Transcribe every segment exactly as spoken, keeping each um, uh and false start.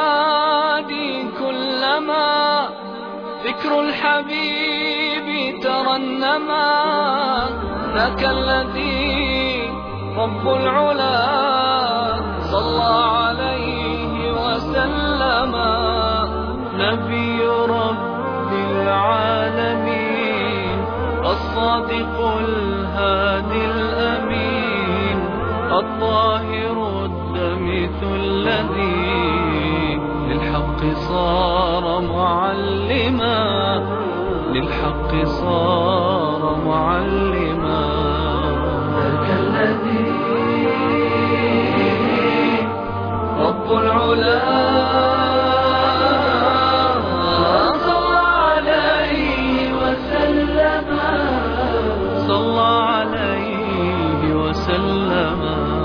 فؤادي كلما ذكر الحبيب ترنما، ذاك الذي رب العلا صلى عليه وسلم. نبي رب العالمين الصادق الهادي الأمين، الطاهر الدمث الذي للحق صار معلما، للحق صار معلما. ذاك الذي رب العلا صلى عليه وسلم، صلى عليه وسلم.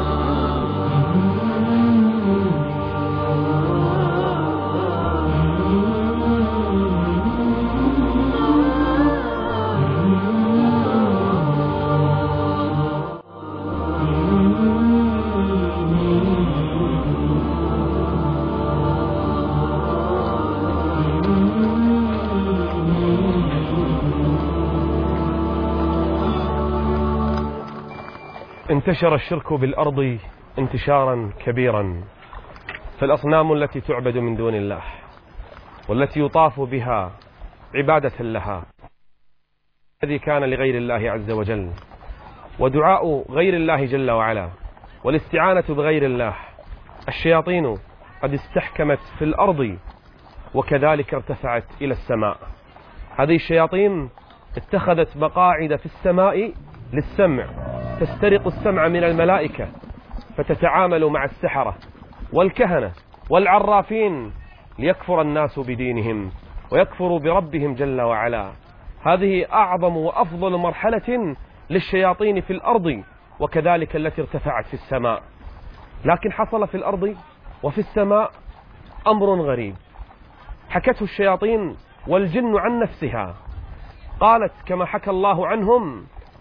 انتشر الشرك بالأرض انتشارا كبيرا، فالأصنام التي تعبد من دون الله والتي يطاف بها عبادة لها الذي كان لغير الله عز وجل، ودعاء غير الله جل وعلا، والاستعانة بغير الله. الشياطين قد استحكمت في الأرض وكذلك ارتفعت إلى السماء. هذه الشياطين اتخذت مقاعد في السماء للسمع، تسترق السمع من الملائكة، فتتعامل مع السحرة والكهنة والعرافين ليكفر الناس بدينهم ويكفروا بربهم جل وعلا. هذه أعظم وأفضل مرحلة للشياطين في الأرض، وكذلك التي ارتفعت في السماء. لكن حصل في الأرض وفي السماء أمر غريب حكته الشياطين والجن عن نفسها. قالت كما حكى الله عنهم: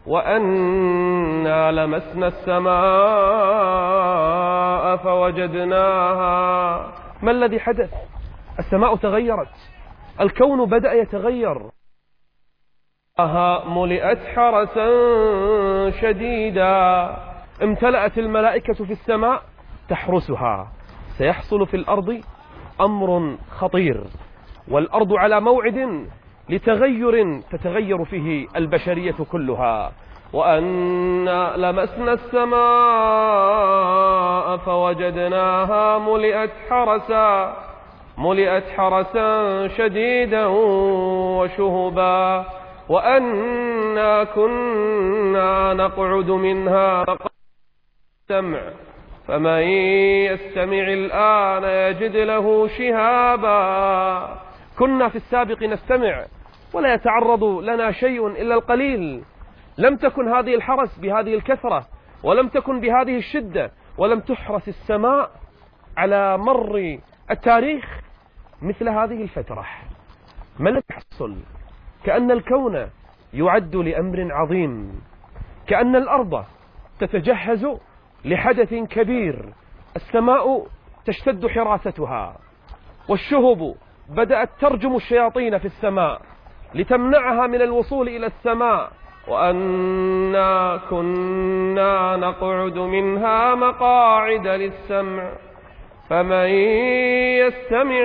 وأنا لمسنا السماء فوجدناها. ما الذي حدث؟ السماء تغيرت، الكون بدأ يتغير. ملئت حرسا شديدا، امتلأت الملائكة في السماء تحرسها. سيحصل في الأرض أمر خطير، والأرض على موعد لتغير تتغير فيه البشرية كلها. وأنا لمسنا السماء فوجدناها ملئت حرسا ملئت حرسا شديدا وشهبا، وأنا كنا نقعد منها مقاعد السمع، فمن يستمع الآن يجد له شهابا. كنا في السابق نستمع ولا يتعرض لنا شيء إلا القليل. لم تكن هذه الحرس بهذه الكثرة، ولم تكن بهذه الشدة، ولم تحرس السماء على مر التاريخ مثل هذه الفترة. ما الذي يحصل؟ كأن الكون يعد لأمر عظيم، كأن الأرض تتجهز لحدث كبير. السماء تشتد حراستها، والشهب بدأت ترجم الشياطين في السماء لتمنعها من الوصول إلى السماء. وأنا كنا نقعد منها مقاعد للسمع، فمن يستمع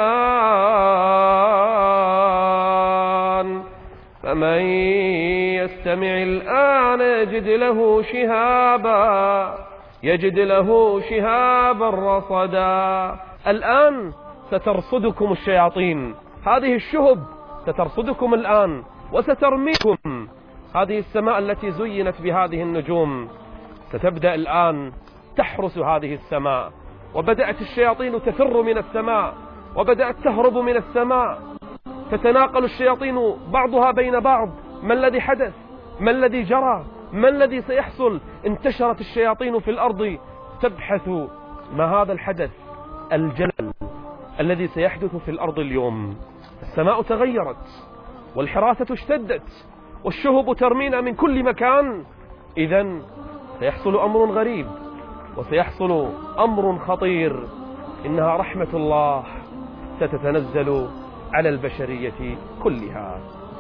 الآن فمن يستمع الآن يجد له شهابا يجد له شهابا رصدا. الآن سترصدكم الشياطين، هذه الشهب سترصدكم الآن وسترميكم. هذه السماء التي زينت بهذه النجوم ستبدأ الآن تحرس هذه السماء. وبدأت الشياطين تفر من السماء، وبدأت تهرب من السماء، تتناقل الشياطين بعضها بين بعض. ما الذي حدث؟ ما الذي جرى؟ ما الذي سيحصل؟ انتشرت الشياطين في الأرض تبحث ما هذا الحدث الجلل الذي سيحدث في الأرض اليوم. السماء تغيرت، والحراسة اشتدت، والشهب ترمينا من كل مكان. إذن سيحصل أمر غريب، وسيحصل أمر خطير. إنها رحمة الله ستتنزل على البشرية كلها.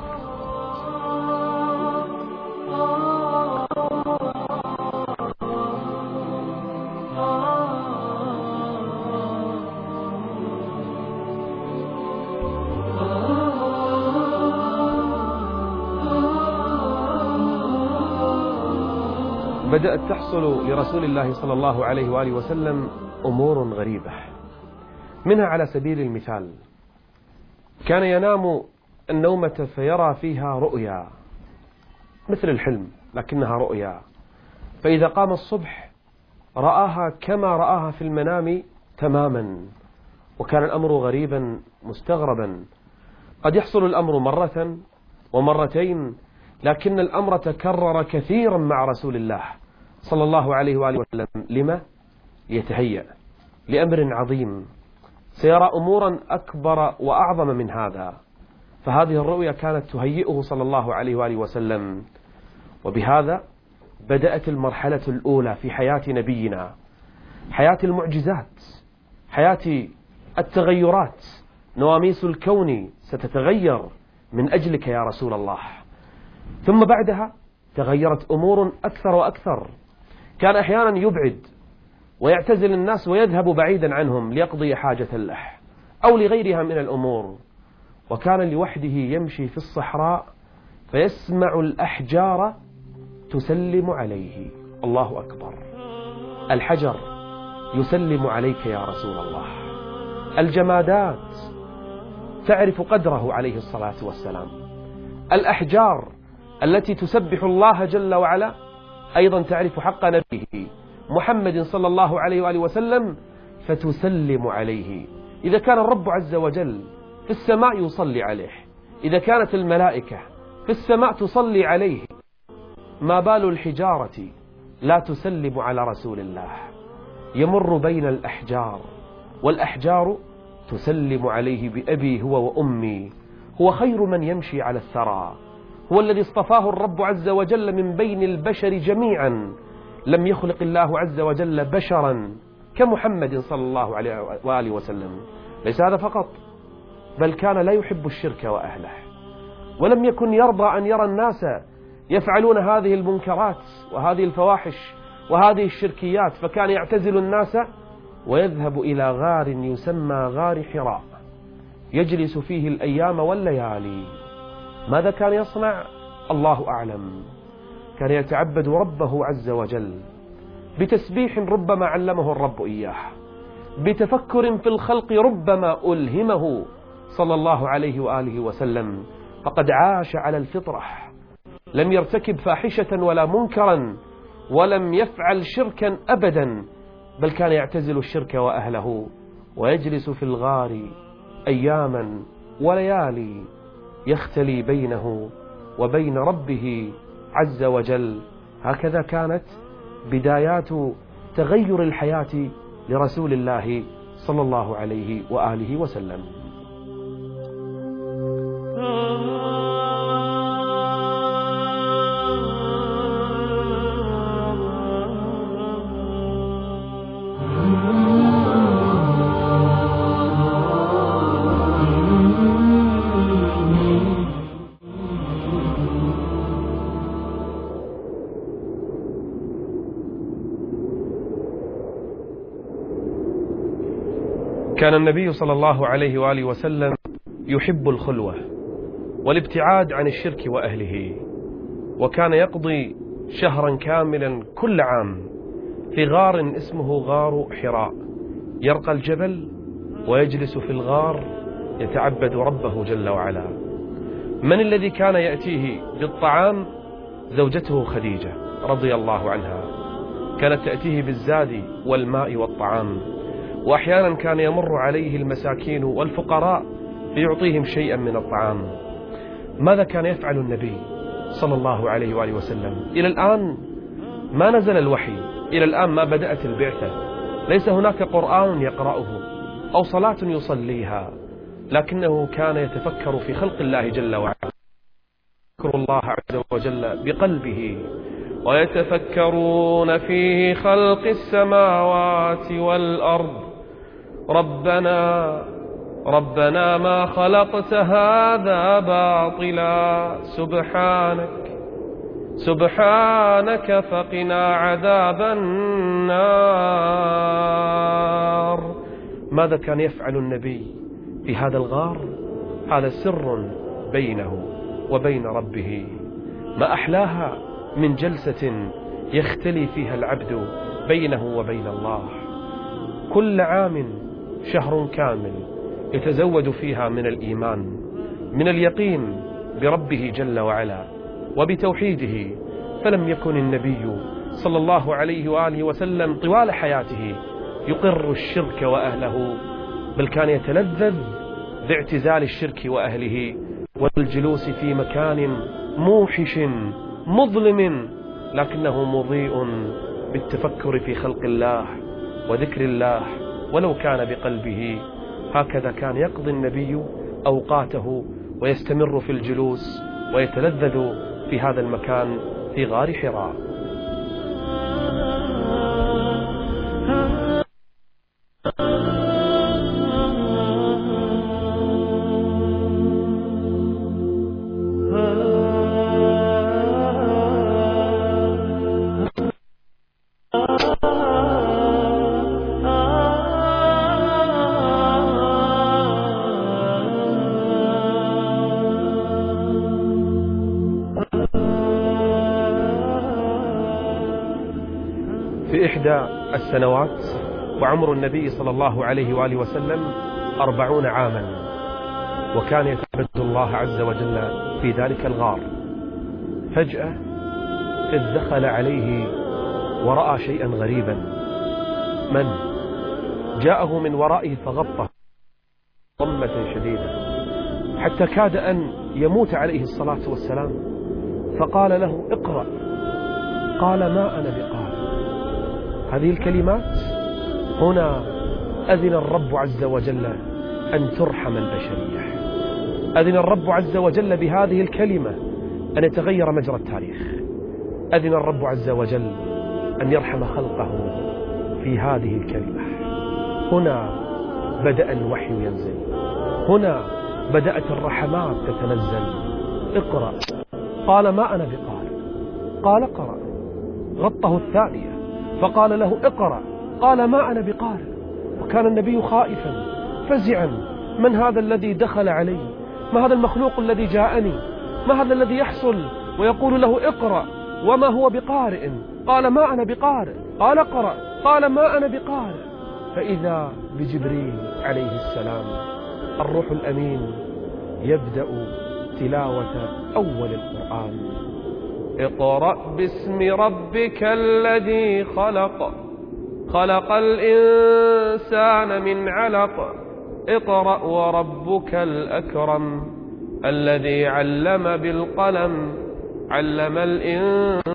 بدأت تحصل لرسول الله صلى الله عليه وآله وسلم أمور غريبة، منها على سبيل المثال كان ينام النومة فيرى فيها رؤيا مثل الحلم لكنها رؤيا، فإذا قام الصبح رآها كما رآها في المنام تماما، وكان الأمر غريبا مستغربا. قد يحصل الأمر مرة ومرتين، لكن الأمر تكرر كثيرا مع رسول الله صلى الله عليه وآله وسلم. لما؟ يتهيأ لأمر عظيم سيرى أمورا أكبر وأعظم من هذا، فهذه الرؤيا كانت تهيئه صلى الله عليه وآله وسلم. وبهذا بدأت المرحلة الأولى في حياة نبينا، حياة المعجزات، حياة التغيرات. نواميس الكون ستتغير من أجلك يا رسول الله. ثم بعدها تغيرت أمور أكثر وأكثر. كان أحيانا يبعد ويعتزل الناس ويذهب بعيدا عنهم ليقضي حاجة له أو لغيرها من الأمور، وكان لوحده يمشي في الصحراء فيسمع الأحجار تسلم عليه. الله أكبر، الحجر يسلم عليك يا رسول الله، الجمادات تعرف قدره عليه الصلاة والسلام، الأحجار التي تسبح الله جل وعلا أيضا تعرف حق نبيه محمد صلى الله عليه وآله وسلم فتسلم عليه. إذا كان الرب عز وجل في السماء يصلي عليه، إذا كانت الملائكة في السماء تصلي عليه، ما بال الحجارة لا تسلم على رسول الله؟ يمر بين الأحجار والأحجار تسلم عليه بأبي هو وأمي، هو خير من يمشي على الثرى، هو الذي اصطفاه الرب عز وجل من بين البشر جميعا. لم يخلق الله عز وجل بشرا كمحمد صلى الله عليه وآله وسلم. ليس هذا فقط، بل كان لا يحب الشرك وأهله، ولم يكن يرضى أن يرى الناس يفعلون هذه المنكرات وهذه الفواحش وهذه الشركيات، فكان يعتزل الناس ويذهب إلى غار يسمى غار حراء يجلس فيه الأيام والليالي. ماذا كان يصنع؟ الله أعلم. كان يتعبد ربه عز وجل بتسبيح ربما علمه الرب إياه، بتفكر في الخلق ربما ألهمه صلى الله عليه وآله وسلم. فقد عاش على الفطرة، لم يرتكب فاحشة ولا منكرا، ولم يفعل شركا أبدا، بل كان يعتزل الشرك وأهله ويجلس في الغار أياما وليالي يختلي بينه وبين ربه عز وجل. هكذا كانت بدايات تغير الحياة لرسول الله صلى الله عليه وآله وسلم. كان النبي صلى الله عليه وآله وسلم يحب الخلوة والابتعاد عن الشرك وأهله، وكان يقضي شهرا كاملا كل عام في غار اسمه غار حراء، يرقى الجبل ويجلس في الغار يتعبد ربه جل وعلا. من الذي كان يأتيه بالطعام؟ زوجته خديجة رضي الله عنها، كانت تأتيه بالزاد والماء والطعام، وأحيانا كان يمر عليه المساكين والفقراء ليعطيهم شيئا من الطعام. ماذا كان يفعل النبي صلى الله عليه وآله وسلم؟ إلى الآن ما نزل الوحي، إلى الآن ما بدأت البعثة، ليس هناك قرآن يقرأه أو صلاة يصليها، لكنه كان يتفكر في خلق الله جل وعلا، يذكر الله عز وجل بقلبه، ويتفكرون في خلق السماوات والأرض ربنا ربنا ما خلقت هذا باطلا سبحانك سبحانك فقنا عذاب النار. ماذا كان يفعل النبي في هذا الغار؟ هذا سر بينه وبين ربه. ما أحلاها من جلسة يختلي فيها العبد بينه وبين الله. كل عام شهر كامل يتزود فيها من الإيمان، من اليقين بربه جل وعلا وبتوحيده. فلم يكن النبي صلى الله عليه وآله وسلم طوال حياته يقر الشرك وأهله، بل كان يتلذذ باعتزال الشرك وأهله والجلوس في مكان موحش مظلم، لكنه مضيء بالتفكر في خلق الله وذكر الله ولو كان بقلبه. هكذا كان يقضي النبي أوقاته ويستمر في الجلوس ويتلذذ في هذا المكان في غار حراء. في إحدى السنوات وعمر النبي صلى الله عليه وآله وسلم أربعون عاما، وكان يتعبد الله عز وجل في ذلك الغار. فجأة إذ دخل عليه ورأى شيئا غريبا. من جاءه من ورائه فغطه ضمة شديدة حتى كاد أن يموت عليه الصلاة والسلام، فقال له اقرأ. قال ما أنا بقارئ. هذه الكلمات هنا أذن الرب عز وجل أن ترحم البشرية. أذن الرب عز وجل بهذه الكلمة أن يتغير مجرى التاريخ. أذن الرب عز وجل أن يرحم خلقه في هذه الكلمة. هنا بدأ الوحي ينزل، هنا بدأت الرحمات تتنزل. اقرأ. قال ما أنا بقارئ. قال اقرأ. غطه الثانية فقال له اقرأ. قال ما أنا بقارئ. وكان النبي خائفا فزعا. من هذا الذي دخل علي؟ ما هذا المخلوق الذي جاءني؟ ما هذا الذي يحصل ويقول له اقرأ وما هو بقارئ؟ قال ما أنا بقارئ. قال اقرأ. قال ما أنا بقارئ. فإذا بجبريل عليه السلام الروح الأمين يبدأ تلاوة أول القرآن. اقرأ باسم ربك الذي خلق خلق الإنسان من علق اقرأ وربك الأكرم الذي علم بالقلم علم الإنسان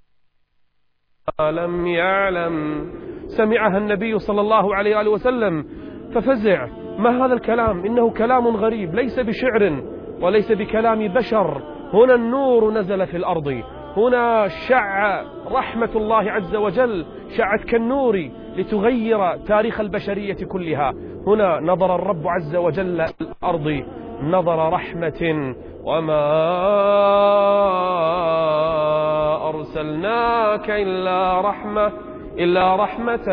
لم يعلم. سمعها النبي صلى الله عليه وآله وسلم ففزع. ما هذا الكلام؟ إنه كلام غريب ليس بشعر وليس بكلام بشر. هنا النور نزل في الأرض، هنا شع رحمة الله عز وجل شعت كالنور لتغير تاريخ البشرية كلها. هنا نظر الرب عز وجل الأرض نظر رحمة وما أرسلناك إلا رحمة إلا رحمة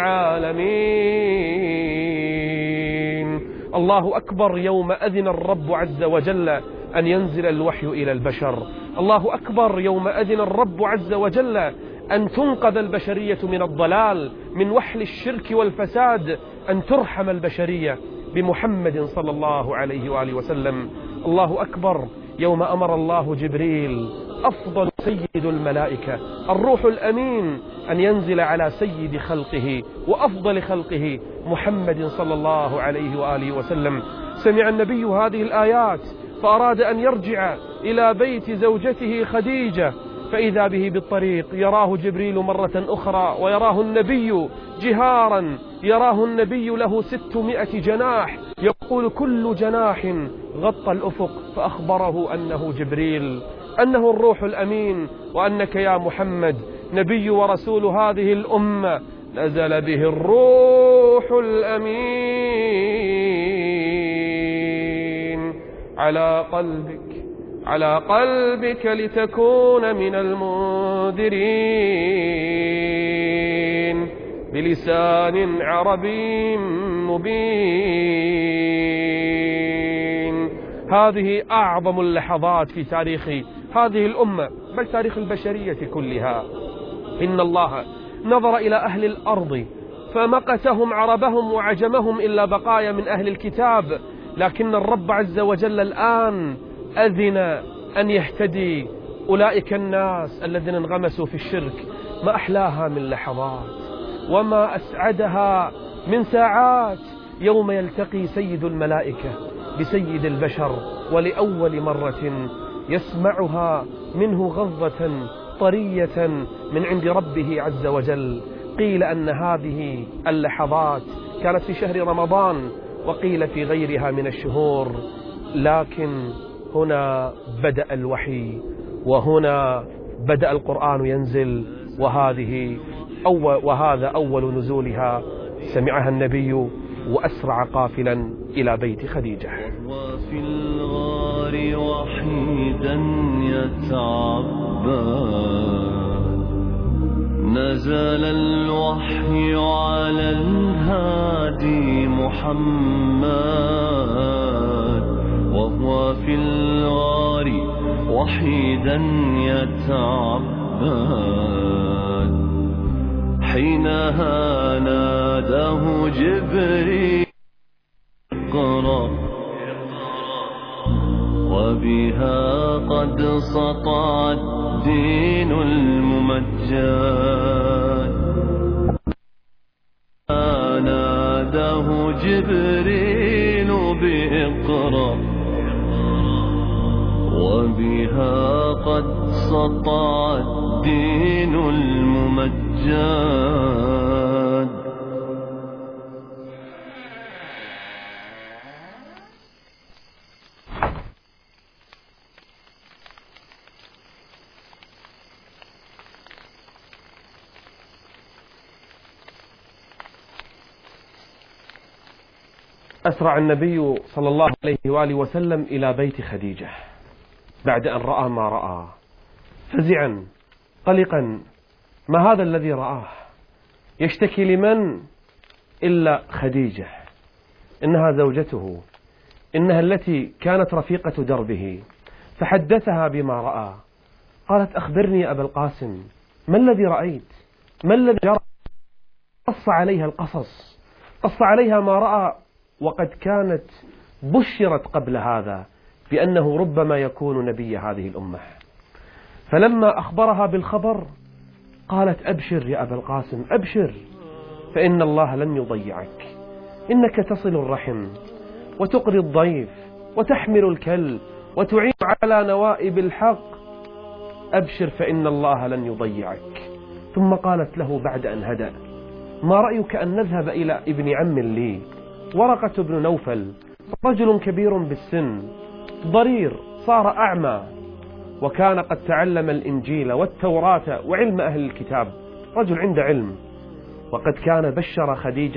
للعالمين. الله أكبر يوم أذن الرب عز وجل أن ينزل الوحي إلى البشر. الله أكبر يوم أذن الرب عز وجل أن تنقذ البشرية من الضلال، من وحل الشرك والفساد، أن ترحم البشرية بمحمد صلى الله عليه وآله وسلم. الله أكبر يوم أمر الله جبريل أفضل سيد الملائكة الروح الأمين أن ينزل على سيد خلقه وأفضل خلقه محمد صلى الله عليه وآله وسلم. سمع النبي هذه الآيات فأراد أن يرجع إلى بيت زوجته خديجة، فإذا به بالطريق يراه جبريل مرة أخرى ويراه النبي جهارا، يراه النبي له ستمائة جناح، يقول كل جناح غطى الأفق، فأخبره أنه جبريل، أنه الروح الأمين، وأنك يا محمد نبي ورسول هذه الأمة نزل به الروح الروح الأمين على قلبك على قلبك لتكون من المنذرين بلسان عربي مبين. هذه أعظم اللحظات في تاريخ هذه الأمة، بل تاريخ البشرية كلها. إن الله نظر إلى أهل الأرض فمقتهم عربهم وعجمهم إلا بقايا من أهل الكتاب، لكن الرب عز وجل الآن أذن أن يهتدي أولئك الناس الذين انغمسوا في الشرك. ما أحلاها من لحظات وما أسعدها من ساعات يوم يلتقي سيد الملائكة بسيد البشر، ولأول مرة يسمعها منه غضة طرية من عند ربه عز وجل. قيل أن هذه اللحظات كانت في شهر رمضان، وقيل في غيرها من الشهور، لكن هنا بدأ الوحي وهنا بدأ القرآن ينزل، وهذه أول وهذا أول نزولها. سمعها النبي وأسرع قافلا إلى بيت خديجة. وفي الغار وحيدا يتعبى نزل الوحي على الهادي محمد، وهو في الغار وحيدا يتعبد حينها ناداه جبريل اقرأ، وبها قد سطع الدين الممجد. ناداه جبريل بإقرأ، وبها قد سطع الدين الممجد. أسرع النبي صلى الله عليه وآله وسلم إلى بيت خديجة بعد أن رأى ما رأى، فزعا قلقا. ما هذا الذي رآه؟ يشتكي لمن إلا خديجة، إنها زوجته، إنها التي كانت رفيقة دربه. فحدثها بما رأى. قالت: أخبرني يا أبا القاسم، ما الذي رأيت؟ ما الذي جرى؟ قص عليها القصص، قص عليها ما رأى، وقد كانت بشرت قبل هذا بأنه ربما يكون نبي هذه الأمة. فلما أخبرها بالخبر قالت: أبشر يا أبا القاسم، أبشر، فإن الله لن يضيعك، إنك تصل الرحم وتقري الضيف وتحمل الكل وتعين على نوائب الحق، أبشر فإن الله لن يضيعك. ثم قالت له بعد أن هدأ: ما رأيك أن نذهب إلى ابن عم لي ورقة بن نوفل، رجل كبير بالسن ضرير صار أعمى، وكان قد تعلم الإنجيل والتوراة وعلم أهل الكتاب، رجل عنده علم، وقد كان بشر خديجة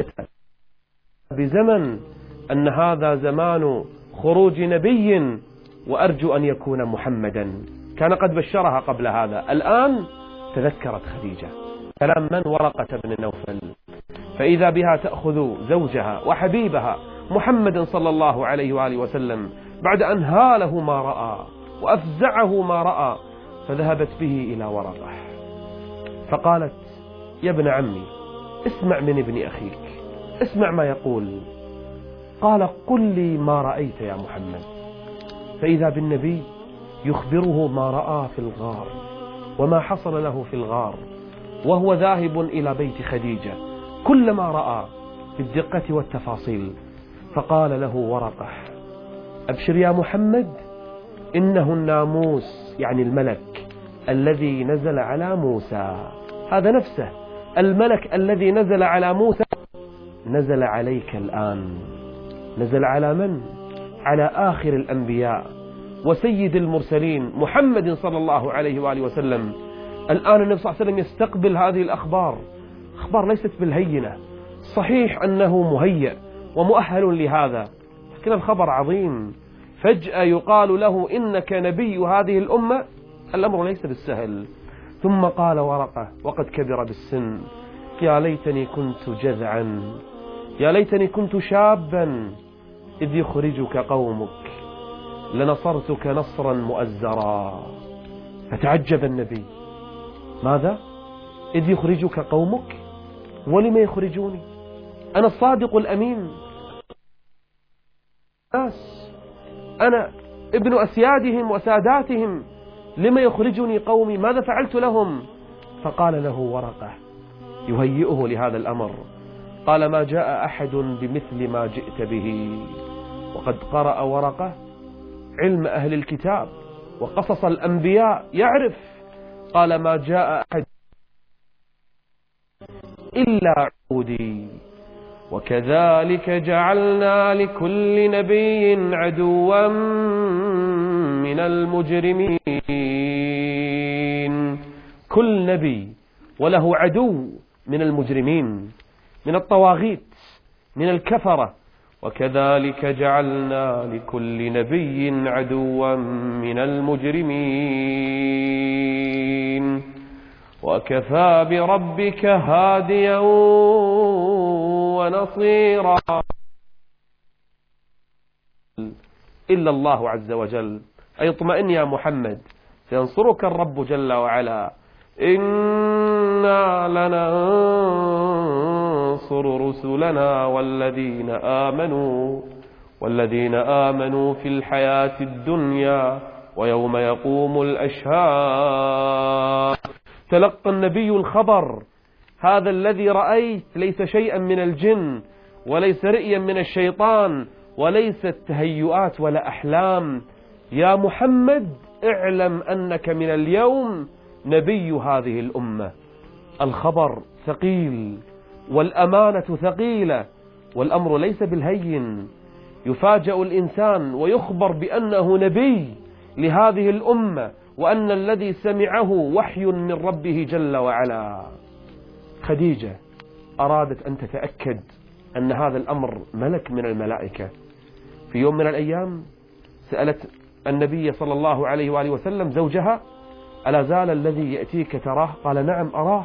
بزمن أن هذا زمان خروج نبي وأرجو أن يكون محمدا. كان قد بشرها قبل هذا. الآن تذكرت خديجة كلام من؟ ورقة بن نوفل، فإذا بها تأخذ زوجها وحبيبها محمد صلى الله عليه وآله وسلم بعد أن هاله ما رأى وأفزعه ما رأى، فذهبت به إلى ورقة فقالت: يا ابن عمي، اسمع من ابن أخيك، اسمع ما يقول. قال: قل لي ما رأيت يا محمد. فإذا بالنبي يخبره ما رأى في الغار وما حصل له في الغار وهو ذاهب إلى بيت خديجة، كل ما رأى بالدقة والتفاصيل. فقال له ورقة: أبشر يا محمد، إنه الناموس، يعني الملك الذي نزل على موسى، هذا نفسه الملك الذي نزل على موسى نزل عليك الآن. نزل على من؟ على آخر الأنبياء وسيد المرسلين محمد صلى الله عليه وآله وسلم. الآن النبي صلى الله عليه وسلم يستقبل هذه الأخبار، أخبار ليست بالهينة، صحيح أنه مهيأ ومؤهل لهذا، لكن الخبر عظيم. فجأة يقال له إنك نبي هذه الأمة، الأمر ليس بالسهل. ثم قال ورقة وقد كبر بالسن: يا ليتني كنت جذعا، يا ليتني كنت شابا إذ يخرجك قومك، لنصرتك نصرا مؤزرا. فتعجب النبي: ماذا؟ إذ يخرجك قومك؟ ولم يخرجوني؟ أنا الصادق الأمين، أنا ابن أسيادهم وساداتهم، لما يخرجني قومي؟ ماذا فعلت لهم؟ فقال له ورقة يهيئه لهذا الأمر، قال: ما جاء أحد بمثل ما جئت به. وقد قرأ ورقة علم أهل الكتاب وقصص الأنبياء، يعرف. قال: ما جاء أحد إلا عودي، وكذلك جعلنا لكل نبي عدوا من المجرمين. كل نبي وله عدو من المجرمين، من الطواغيت، من الكفرة. وكذلك جعلنا لكل نبي عدوا من المجرمين وكفى بربك هاديا ونصيرا. إلا الله عز وجل، أي اطمئن يا محمد، سينصرك الرب جل وعلا. إنا لننصر رسلنا والذين آمنوا والذين آمنوا في الحياة الدنيا ويوم يقوم الأشهاد. تلقى النبي الخبر: هذا الذي رأيت ليس شيئا من الجن، وليس رئيا من الشيطان، وليست تهيؤات ولا أحلام. يا محمد اعلم أنك من اليوم نبي هذه الأمة. الخبر ثقيل والأمانة ثقيلة، والأمر ليس بالهين. يفاجأ الإنسان ويخبر بأنه نبي لهذه الأمة، وأن الذي سمعه وحي من ربه جل وعلا. خديجة أرادت أن تتأكد أن هذا الأمر ملك من الملائكة. في يوم من الأيام سألت النبي صلى الله عليه وآله وسلم زوجها: ألا زال الذي يأتيك تراه؟ قال: نعم أراه.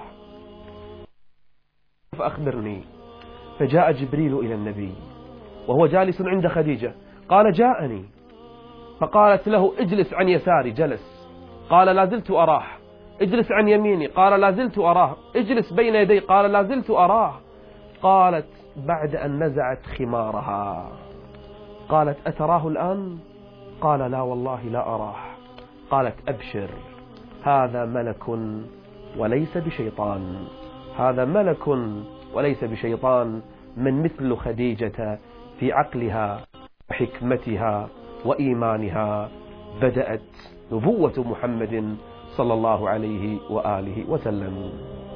فأخبرني. فجاء جبريل إلى النبي وهو جالس عند خديجة، قال: جاءني. فقالت له: اجلس عن يساري. جلس. قال: لا زلت أراه. اجلس عن يميني. قال: لا زلت أراه. اجلس بين يدي. قال: لا زلت أراه. قالت بعد أن نزعت خمارها، قالت: أتراه الآن؟ قال: لا والله لا أراه. قالت: أبشر، هذا ملك وليس بشيطان، هذا ملك وليس بشيطان، من مثل خديجة في عقلها وحكمتها وإيمانها بدأت نبوة محمد صلى الله عليه وآله وسلم.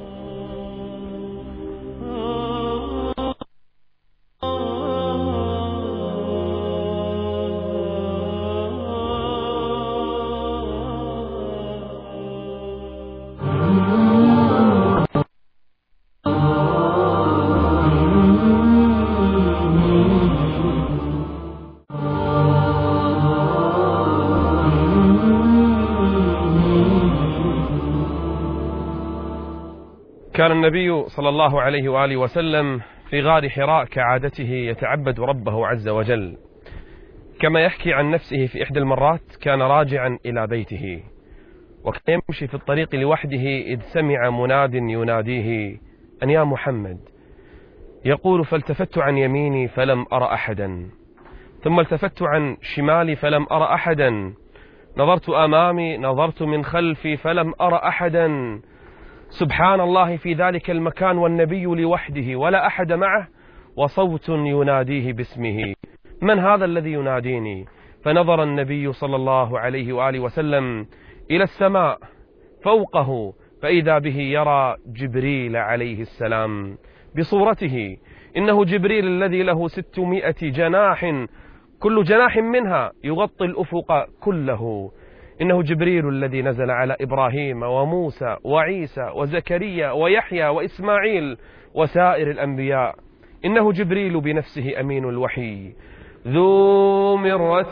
كان النبي صلى الله عليه وآله وسلم في غار حراء كعادته يتعبد ربه عز وجل. كما يحكي عن نفسه في إحدى المرات كان راجعا إلى بيته وكان يمشي في الطريق لوحده إذ سمع مناد يناديه أن يا محمد. يقول: فالتفت عن يميني فلم أرى أحدا، ثم التفت عن شمالي فلم أرى أحدا، نظرت أمامي، نظرت من خلفي فلم أرى أحدا. سبحان الله في ذلك المكان والنبي لوحده ولا أحد معه، وصوت يناديه باسمه: من هذا الذي يناديني؟ فنظر النبي صلى الله عليه وآله وسلم إلى السماء فوقه، فإذا به يرى جبريل عليه السلام بصورته. إنه جبريل الذي له ستمائة جناح، كل جناح منها يغطي الأفق كله. إنه جبريل الذي نزل على إبراهيم وموسى وعيسى وزكريا ويحيى وإسماعيل وسائر الأنبياء. إنه جبريل بنفسه أمين الوحي، ذو مرة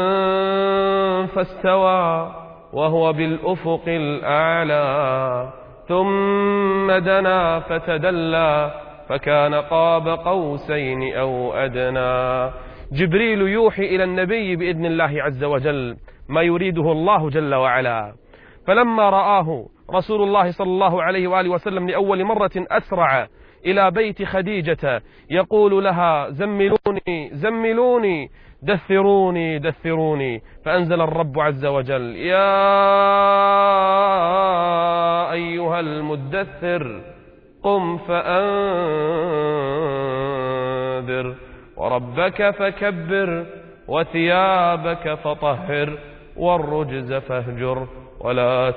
فاستوى وهو بالأفق الأعلى، ثم دنا فتدلى فكان قاب قوسين أو أدنى. جبريل يوحي إلى النبي بإذن الله عز وجل ما يريده الله جل وعلا. فلما رآه رسول الله صلى الله عليه وآله وسلم لأول مرة أسرع إلى بيت خديجة يقول لها زملوني زملوني دثروني دثروني، فأنزل الرب عز وجل يا أيها المدثر قم فأنذر وربك فكبر وثيابك فطهر والرجز فاهجر ولا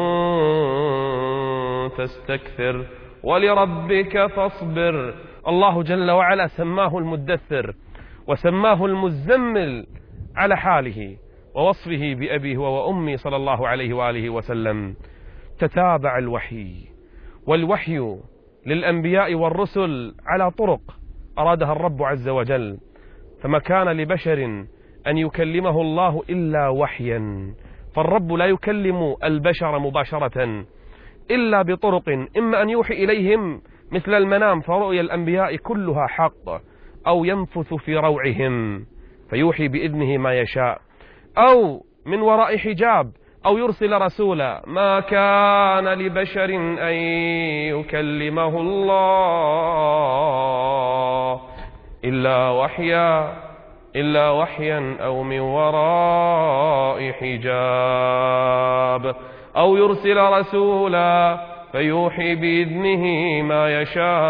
تمنن تستكثر ولربك فاصبر. الله جل وعلا سماه المدثر وسماه المزمل على حاله ووصفه بأبيه وأمي صلى الله عليه وآله وسلم. تتابع الوحي، والوحي للأنبياء والرسل على طرق أرادها الرب عز وجل، فما كان لبشر أن يكلمه الله إلا وحيا، فالرب لا يكلم البشر مباشرة إلا بطرق، إما أن يوحي إليهم مثل المنام فرؤيا الأنبياء كلها حق، أو ينفث في روعهم فيوحي بإذنه ما يشاء، أو من وراء حجاب، أو يرسل رسولا. ما كان لبشر أن يكلمه الله إلا وحيا إلا وحيا أو من وراء حجاب، أو يرسل رسولا فيوحي بإذنه ما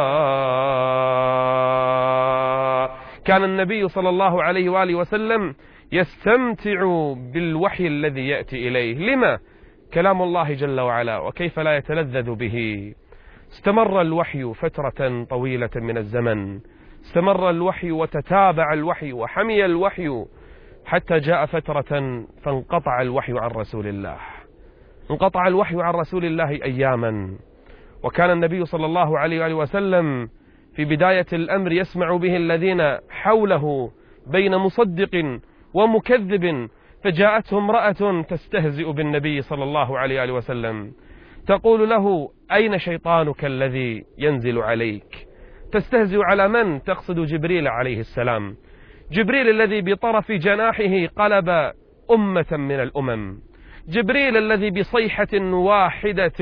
يشاء. كان النبي صلى الله عليه وآله وسلم يستمتع بالوحي الذي يأتي إليه. لما؟ كلام الله جل وعلا، وكيف لا يتلذذ به. استمر الوحي فترة طويلة من الزمن، استمر الوحي وتتابع الوحي وحمي الوحي حتى جاء فترة فانقطع الوحي عن رسول الله. انقطع الوحي عن رسول الله أياما، وكان النبي صلى الله عليه وآله وسلم في بداية الأمر يسمع به الذين حوله بين مصدق ومكذب، فجاءته امرأة تستهزئ بالنبي صلى الله عليه وآله وسلم تقول له أين شيطانك الذي ينزل عليك؟ تستهزئ على من؟ تقصد جبريل عليه السلام، جبريل الذي بطرف جناحه قلب أمة من الأمم، جبريل الذي بصيحة واحدة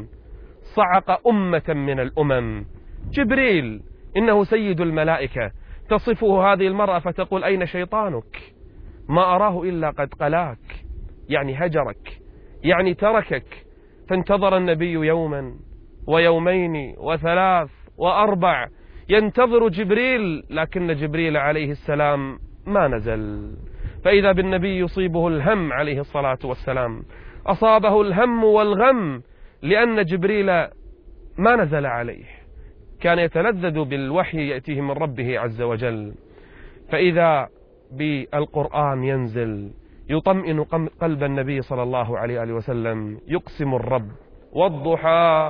صعق أمة من الأمم. جبريل إنه سيد الملائكة، تصفه هذه المرأة فتقول أين شيطانك؟ ما أراه إلا قد قلاك، يعني هجرك، يعني تركك. فانتظر النبي يوما ويومين وثلاث وأربع ينتظر جبريل، لكن جبريل عليه السلام ما نزل. فإذا بالنبي يصيبه الهم عليه الصلاة والسلام، أصابه الهم والغم لأن جبريل ما نزل عليه، كان يتلذذ بالوحي يأتيه من ربه عز وجل. فإذا بالقرآن ينزل يطمئن قلب النبي صلى الله عليه وسلم. يقسم الرب والضحى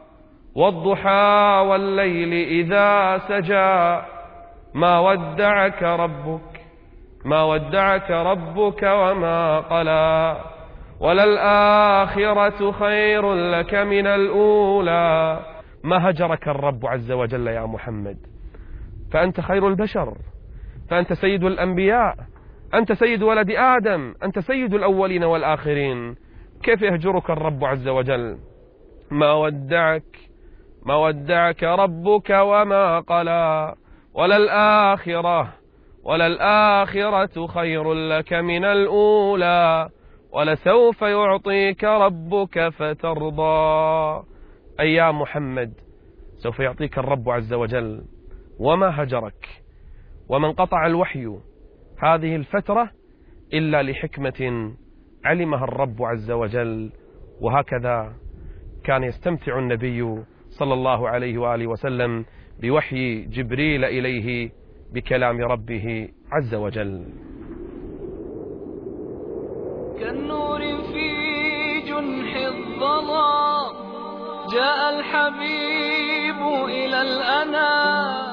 والضحى والليل إذا سجى ما ودعك ربك ما ودعك ربك وما قلى وللآخرة خير لك من الأولى. ما هجرك الرب عز وجل يا محمد، فأنت خير البشر، فأنت سيد الأنبياء، أنت سيد ولد آدم، أنت سيد الأولين والآخرين. كيف يهجرك الرب عز وجل؟ ما ودعك ما ودعك ربك وما قلى وللآخرة وللآخرة خير لك من الأولى ولسوف يعطيك ربك فترضى. أي يا محمد سوف يعطيك الرب عز وجل. وما هجرك وما انقطع الوحي هذه الفترة إلا لحكمة علمها الرب عز وجل. وهكذا كان يستمتع النبي صلى الله عليه وآله وسلم بوحي جبريل إليه بكلام ربه عز وجل. كالنور في جنح الظلام جاء الحبيب إلى الأنام.